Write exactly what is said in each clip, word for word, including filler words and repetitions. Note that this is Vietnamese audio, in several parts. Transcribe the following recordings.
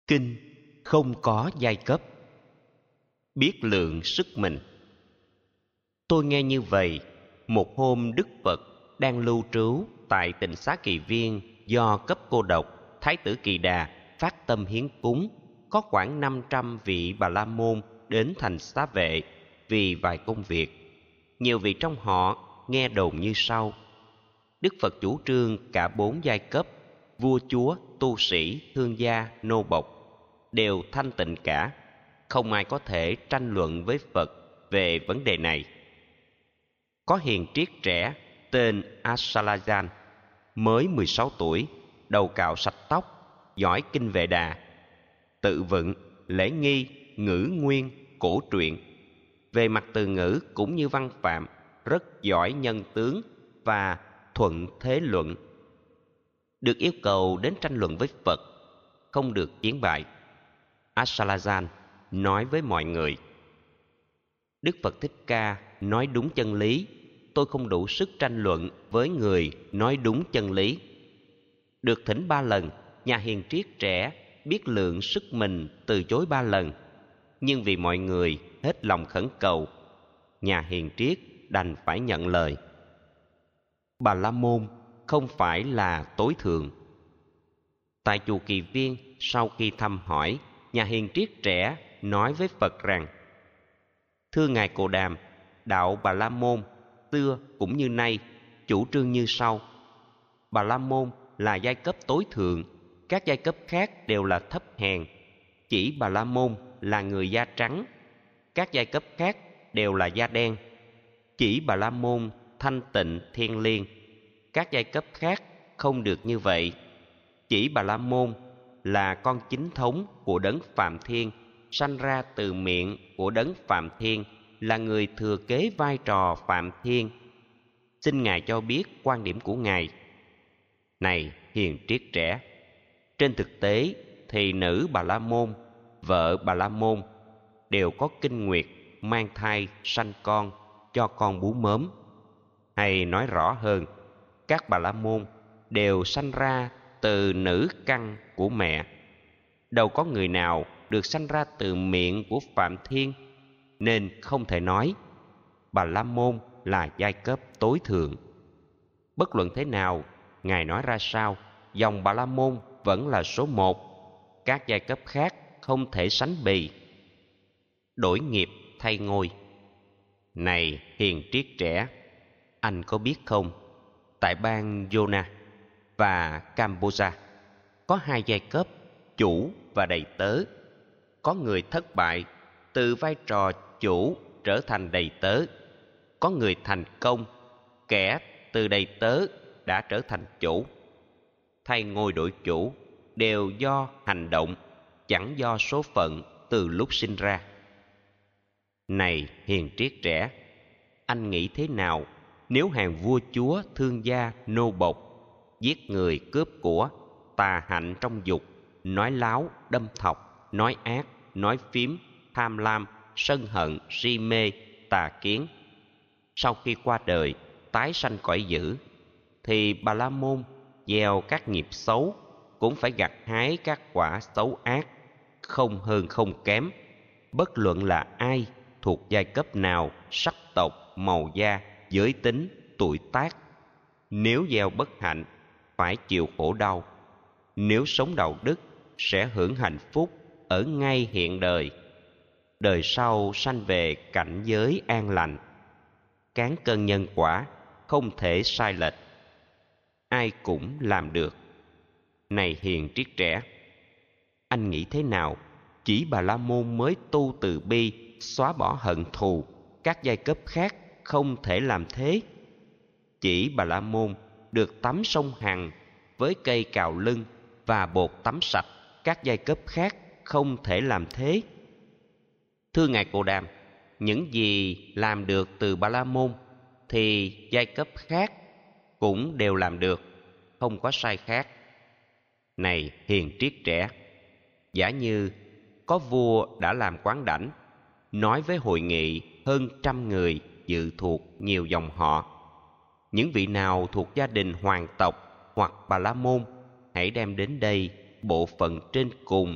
Kinh không có giai cấp. Biết lượng sức mình. Tôi nghe như vậy, một hôm Đức Phật đang lưu trú tại tịnh Xá Kỳ Viên do cấp cô độc, Thái tử Kỳ Đà phát tâm hiến cúng, có khoảng năm trăm vị Bà La Môn đến thành xá vệ vì vài công việc. Nhiều vị trong họ nghe đồn như sau: Đức Phật chủ trương cả bốn giai cấp, vua chúa, tu sĩ, thương gia, nô bộc, đều thanh tịnh cả, không ai có thể tranh luận với Phật về vấn đề này. Có hiền triết trẻ tên Asalajan, mới mười sáu tuổi, đầu cạo sạch tóc, giỏi kinh Vệ Đà, tự vựng, lễ nghi, ngữ nguyên, cổ truyện. Về mặt từ ngữ cũng như văn phạm, rất giỏi nhân tướng và thuận thế luận. Được yêu cầu đến tranh luận với Phật, không được chiến bại. Asalajan nói với mọi người: Đức Phật Thích Ca nói đúng chân lý, tôi không đủ sức tranh luận với người nói đúng chân lý. Được thỉnh ba lần, nhà hiền triết trẻ biết lượng sức mình từ chối ba lần, nhưng vì mọi người hết lòng khẩn cầu, nhà hiền triết đành phải nhận lời. Bà La Môn không phải là tối thượng. Tại chùa Kỳ Viên, sau khi thăm hỏi, nhà hiền triết trẻ nói với Phật rằng: Thưa Ngài Cồ Đàm, đạo Bà La Môn xưa cũng như nay chủ trương như sau: Bà La Môn là giai cấp tối thượng, các giai cấp khác đều là thấp hèn. Chỉ Bà La Môn là người da trắng, các giai cấp khác đều là da đen. Chỉ Bà La Môn thanh tịnh thiêng liêng, các giai cấp khác không được như vậy. Chỉ Bà La Môn là con chính thống của đấng Phạm Thiên, sanh ra từ miệng của đấng Phạm Thiên, là người thừa kế vai trò Phạm Thiên. Xin Ngài cho biết quan điểm của Ngài. Này hiền triết trẻ, trên thực tế thì nữ Bà La Môn, vợ Bà La Môn đều có kinh nguyệt, mang thai, sanh con, cho con bú mớm. Hay nói rõ hơn, các Bà La Môn đều sanh ra từ nữ căn của mẹ. Đâu có người nào được sanh ra từ miệng của Phạm Thiên, nên không thể nói Bà La Môn là giai cấp tối thượng. Bất luận thế nào, Ngài nói ra sao, dòng Bà La Môn vẫn là số một, các giai cấp khác không thể sánh bì. Đổi nghiệp thay ngôi. Này hiền triết trẻ, anh có biết không, tại bang Yona và Cambodia có hai giai cấp, chủ và đầy tớ. Có người thất bại từ vai trò chủ trở thành đầy tớ. Có người thành công, kẻ từ đầy tớ đã trở thành chủ. Thay ngôi đổi chủ đều do hành động, chẳng do số phận từ lúc sinh ra. Này hiền triết trẻ, anh nghĩ thế nào nếu hàng vua chúa, thương gia, nô bộc giết người, cướp của, tà hạnh trong dục, nói láo, đâm thọc, nói ác, nói phím, tham lam, sân hận, si mê, tà kiến, sau khi qua đời tái sanh cõi dữ, thì Bà La Môn gieo các nghiệp xấu cũng phải gặt hái các quả xấu ác, không hơn không kém, bất luận là ai, thuộc giai cấp nào, sắc tộc, màu da, giới tính, tuổi tác. Nếu gieo bất hạnh phải chịu khổ đau, nếu sống đạo đức sẽ hưởng hạnh phúc ở ngay hiện đời, đời sau sanh về cảnh giới an lành. Cán cân nhân quả không thể sai lệch, ai cũng làm được. Này hiền triết trẻ, anh nghĩ thế nào, chỉ Bà La Môn mới tu từ bi, xóa bỏ hận thù, các giai cấp khác không thể làm thế. Chỉ Bà La Môn được tắm sông Hằng với cây cào lưng và bột tắm sạch, các giai cấp khác không thể làm thế. Thưa Ngài Cồ Đàm, những gì làm được từ Bà La Môn thì giai cấp khác cũng đều làm được, không có sai khác. Này hiền triết trẻ, giả như có vua đã làm quán đảnh, nói với hội nghị hơn trăm người dự thuộc nhiều dòng họ: những vị nào thuộc gia đình hoàng tộc hoặc Bà La Môn, hãy đem đến đây bộ phận trên cùng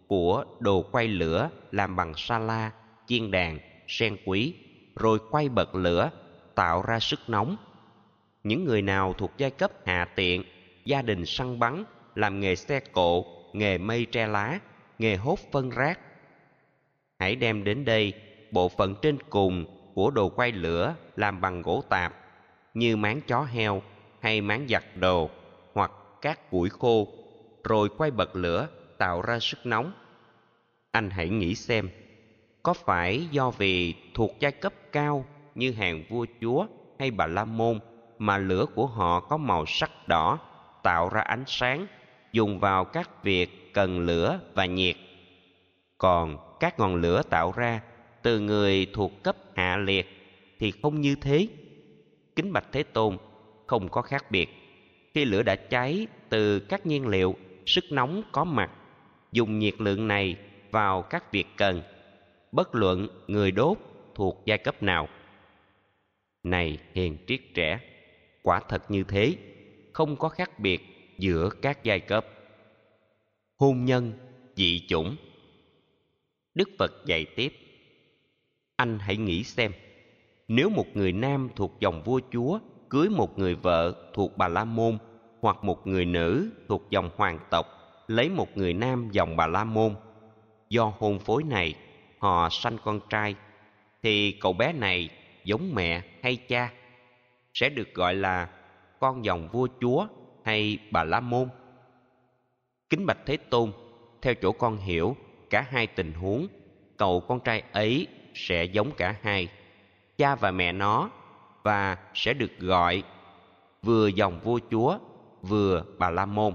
của đồ quay lửa làm bằng sa la, chiên đàn, sen quý, rồi quay bật lửa, tạo ra sức nóng. Những người nào thuộc giai cấp hạ tiện, gia đình săn bắn, làm nghề xe cộ, nghề mây tre lá, nghề hốt phân rác, hãy đem đến đây bộ phận trên cùng của đồ quay lửa làm bằng gỗ tạp, như máng chó heo hay máng giặt đồ hoặc các củi khô, rồi quay bật lửa tạo ra sức nóng. Anh hãy nghĩ xem, có phải do vì thuộc giai cấp cao như hàng vua chúa hay Bà La Môn mà lửa của họ có màu sắc đỏ, tạo ra ánh sáng, dùng vào các việc cần lửa và nhiệt. Còn các ngọn lửa tạo ra từ người thuộc cấp hạ liệt thì không như thế. Kính bạch Thế Tôn, không có khác biệt. Khi lửa đã cháy từ các nhiên liệu, sức nóng có mặt, dùng nhiệt lượng này vào các việc cần, bất luận người đốt thuộc giai cấp nào. Này hiền triết trẻ, quả thật như thế, không có khác biệt giữa các giai cấp. Hôn nhân, dị chủng. Đức Phật dạy tiếp, anh hãy nghĩ xem, nếu một người nam thuộc dòng vua chúa cưới một người vợ thuộc Bà La Môn, hoặc một người nữ thuộc dòng hoàng tộc lấy một người nam dòng Bà La Môn, do hôn phối này họ sanh con trai, thì cậu bé này giống mẹ hay cha? Sẽ được gọi là con dòng vua chúa hay Bà La Môn? Kính bạch Thế Tôn, theo chỗ con hiểu, cả hai tình huống, cậu con trai ấy sẽ giống cả hai, cha và mẹ nó, và sẽ được gọi vừa dòng vua chúa, vừa Bà La Môn.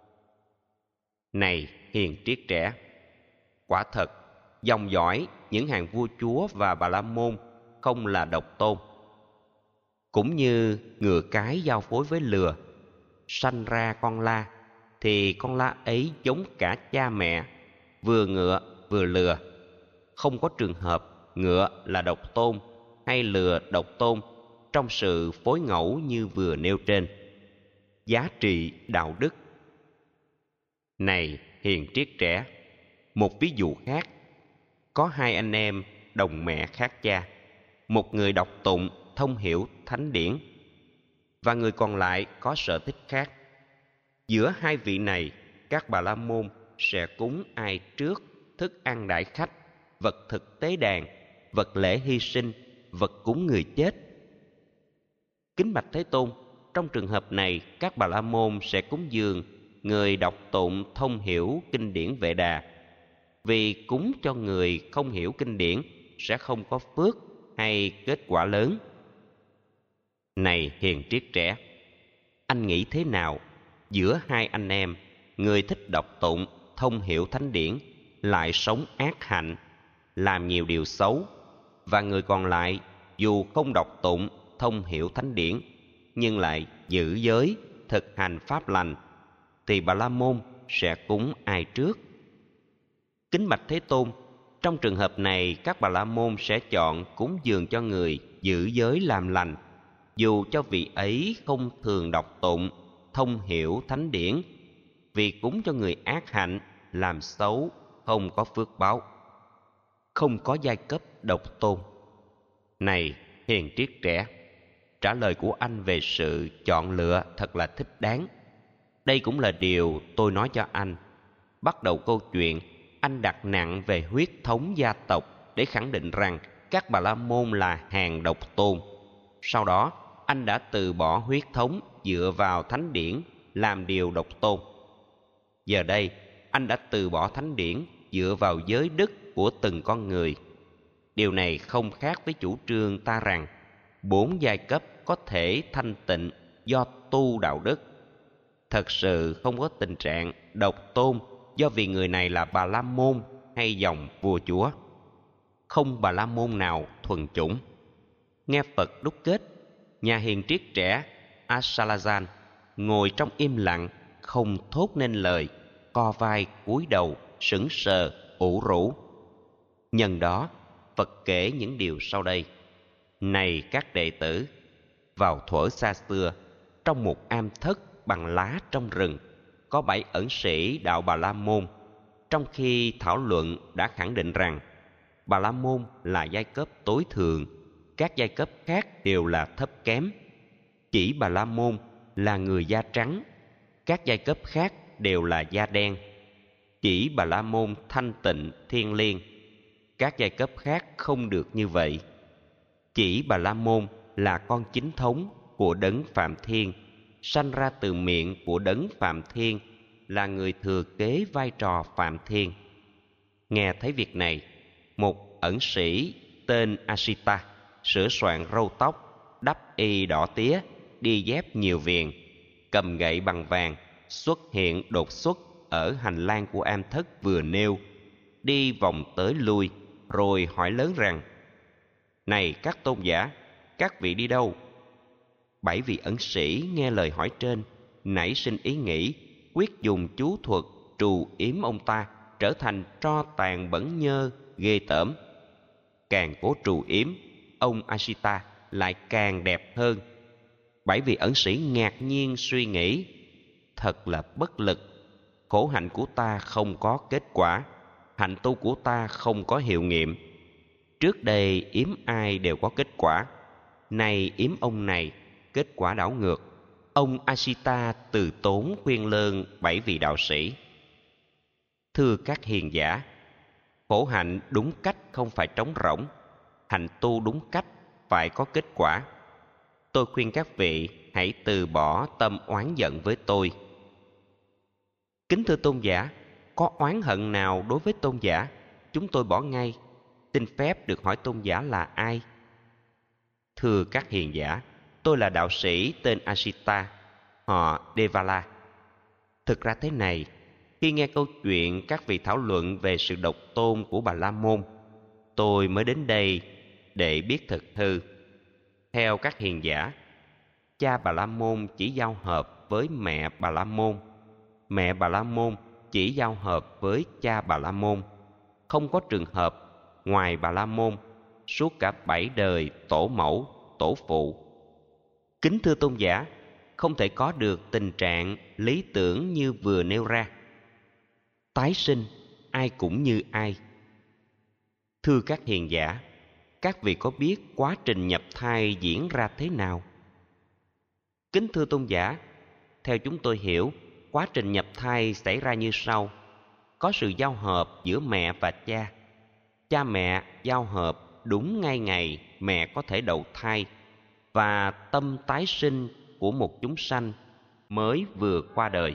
Này hiền triết trẻ, quả thật, dòng dõi những hàng vua chúa và Bà La Môn không là độc tôn. Cũng như ngựa cái giao phối với lừa, sanh ra con la, thì con la ấy giống cả cha mẹ, vừa ngựa vừa lừa. Không có trường hợp ngựa là độc tôn hay lừa độc tôn trong sự phối ngẫu như vừa nêu trên. Giá trị đạo đức. Này hiền triết trẻ, một ví dụ khác, có hai anh em đồng mẹ khác cha, một người đọc tụng thông hiểu thánh điển và người còn lại có sở thích khác. Giữa hai vị này, các Bà La Môn sẽ cúng ai trước thức ăn đãi khách, vật thực tế đàn, vật lễ hy sinh, vật cúng người chết? Kính bạch Thế Tôn, trong trường hợp này, các Bà La Môn sẽ cúng dường người đọc tụng thông hiểu kinh điển Vệ Đà, vì cúng cho người không hiểu kinh điển sẽ không có phước hay kết quả lớn. Này hiền triết trẻ, anh nghĩ thế nào giữa hai anh em, người thích đọc tụng thông hiểu thánh điển lại sống ác hạnh, làm nhiều điều xấu, và người còn lại dù không đọc tụng thông hiểu thánh điển nhưng lại giữ giới, thực hành pháp lành, thì Bà La Môn sẽ cúng ai trước? Kính bạch Thế Tôn, trong trường hợp này, các Bà La Môn sẽ chọn cúng dường cho người giữ giới làm lành, dù cho vị ấy không thường đọc tụng thông hiểu thánh điển, vì cúng cho người ác hạnh, làm xấu, không có phước báo. Không có giai cấp độc tôn. Này hiền triết trẻ, trả lời của anh về sự chọn lựa thật là thích đáng. Đây cũng là điều tôi nói cho anh. Bắt đầu câu chuyện, anh đặt nặng về huyết thống gia tộc để khẳng định rằng các Bà La Môn là hàng độc tôn. Sau đó, anh đã từ bỏ huyết thống dựa vào thánh điển làm điều độc tôn. Giờ đây, anh đã từ bỏ thánh điển dựa vào giới đức của từng con người. Điều này không khác với chủ trương ta rằng bốn giai cấp có thể thanh tịnh do tu đạo đức. Thật sự không có tình trạng độc tôn do vì người này là Bà La Môn hay dòng vua chúa. Không Bà La Môn nào thuần chủng. Nghe Phật đúc kết, nhà hiền triết trẻ Asalazan ngồi trong im lặng, không thốt nên lời, co vai cúi đầu, sững sờ, ủ rũ. Nhân đó, Phật kể những điều sau đây. Này các đệ tử, vào thuở xa xưa, trong một am thất bằng lá trong rừng, có bảy ẩn sĩ đạo Bà La Môn. trong khi thảo luận đã khẳng định rằng Bà La Môn là giai cấp tối thượng, các giai cấp khác đều là thấp kém. Chỉ Bà La Môn là người da trắng, các giai cấp khác đều là da đen. Chỉ Bà La Môn thanh tịnh thiêng liêng, các giai cấp khác không được như vậy. Chỉ Bà La Môn là con chính thống của đấng Phạm Thiên, sanh ra từ miệng của đấng Phạm Thiên, là người thừa kế vai trò Phạm Thiên. Nghe thấy việc này, một ẩn sĩ tên Asita sửa soạn râu tóc, đắp y đỏ tía, đi dép nhiều viền, cầm gậy bằng vàng, xuất hiện đột xuất ở hành lang của am thất vừa nêu, đi vòng tới lui, rồi hỏi lớn rằng: "Này các tôn giả, các vị đi đâu?" Bảy vị ẩn sĩ nghe lời hỏi trên, nảy sinh ý nghĩ quyết dùng chú thuật trù yếm ông ta trở thành tro tàn bẩn nhơ ghê tởm. Càng cố trù yếm, ông Asita lại càng đẹp hơn. Bảy vị ẩn sĩ ngạc nhiên suy nghĩ: thật là bất lực, khổ hạnh của ta không có kết quả, hạnh tu của ta không có hiệu nghiệm. Trước đây yếm ai đều có kết quả, nay yếm ông này, kết quả đảo ngược. Ông Asita từ tốn khuyên lơn bảy vị đạo sĩ: "Thưa các hiền giả, khổ hạnh đúng cách không phải trống rỗng, hạnh tu đúng cách phải có kết quả. Tôi khuyên các vị hãy từ bỏ tâm oán giận với tôi." "Kính thưa tôn giả, có oán hận nào đối với tôn giả, chúng tôi bỏ ngay. Xin phép được hỏi tôn giả là ai?" "Thưa các hiền giả, tôi là đạo sĩ tên Asita, họ Devala. Thực ra thế này, khi nghe câu chuyện các vị thảo luận về sự độc tôn của Bà La Môn, tôi mới đến đây để biết thực hư. Theo các hiền giả, cha Bà La Môn chỉ giao hợp với mẹ Bà La Môn, mẹ Bà La Môn chỉ giao hợp với cha Bà La Môn, không có trường hợp ngoài Bà La Môn suốt cả bảy đời tổ mẫu, tổ phụ. Kính thưa tôn giả, không thể có được tình trạng lý tưởng như vừa nêu ra. Tái sinh, ai cũng như ai. Thưa các hiền giả, các vị có biết quá trình nhập thai diễn ra thế nào?" "Kính thưa tôn giả, theo chúng tôi hiểu, quá trình nhập thai xảy ra như sau. Có sự giao hợp giữa mẹ và cha. Cha mẹ giao hợp đúng ngay ngày mẹ có thể đậu thai, và tâm tái sinh của một chúng sanh mới vừa qua đời.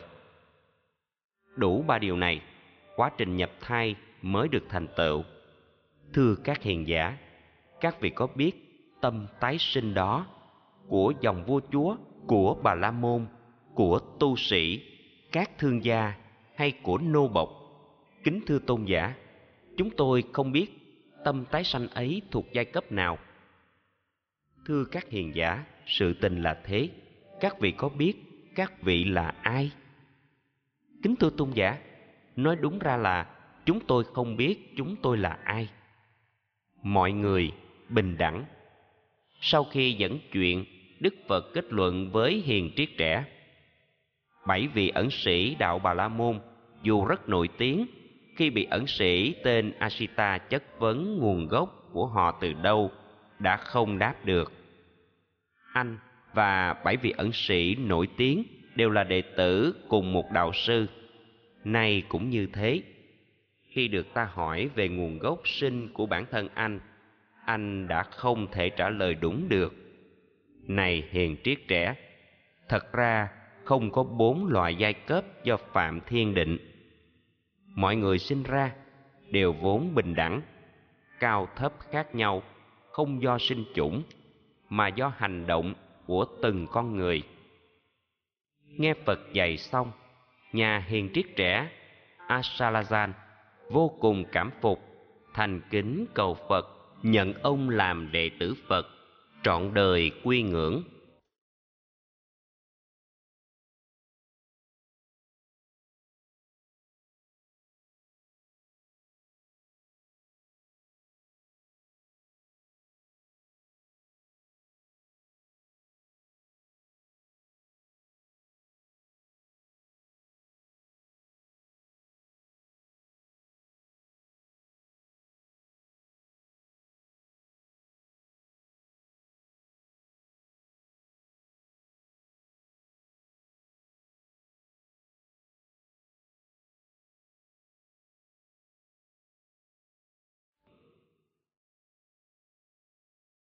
Đủ ba điều này, quá trình nhập thai mới được thành tựu. Thưa các hiền giả, các vị có biết tâm tái sinh đó của dòng vua chúa, của Bà La Môn, của tu sĩ, các thương gia hay của nô bộc? Kính thưa tôn giả, chúng tôi không biết tâm tái sanh ấy thuộc giai cấp nào." "Thưa các hiền giả, sự tình là thế. Các vị có biết các vị là ai?" "Kính thưa tôn giả, nói đúng ra là chúng tôi không biết chúng tôi là ai." Mọi người bình đẳng. Sau khi dẫn chuyện, Đức Phật kết luận với hiền triết trẻ: bảy vị ẩn sĩ đạo Bà La Môn dù rất nổi tiếng, khi bị ẩn sĩ tên Asita chất vấn nguồn gốc của họ từ đâu, đã không đáp được. Anh và bảy vị ẩn sĩ nổi tiếng đều là đệ tử cùng một đạo sư. Nay cũng như thế. Khi được ta hỏi về nguồn gốc sinh của bản thân anh, anh đã không thể trả lời đúng được. Này hiền triết trẻ, thật ra không có bốn loại giai cấp do Phạm Thiên định. Mọi người sinh ra đều vốn bình đẳng, cao thấp khác nhau, không do sinh chủng, mà do hành động của từng con người. Nghe Phật dạy xong, nhà hiền triết trẻ Asalazan vô cùng cảm phục, thành kính cầu Phật nhận ông làm đệ tử Phật, trọn đời quy ngưỡng.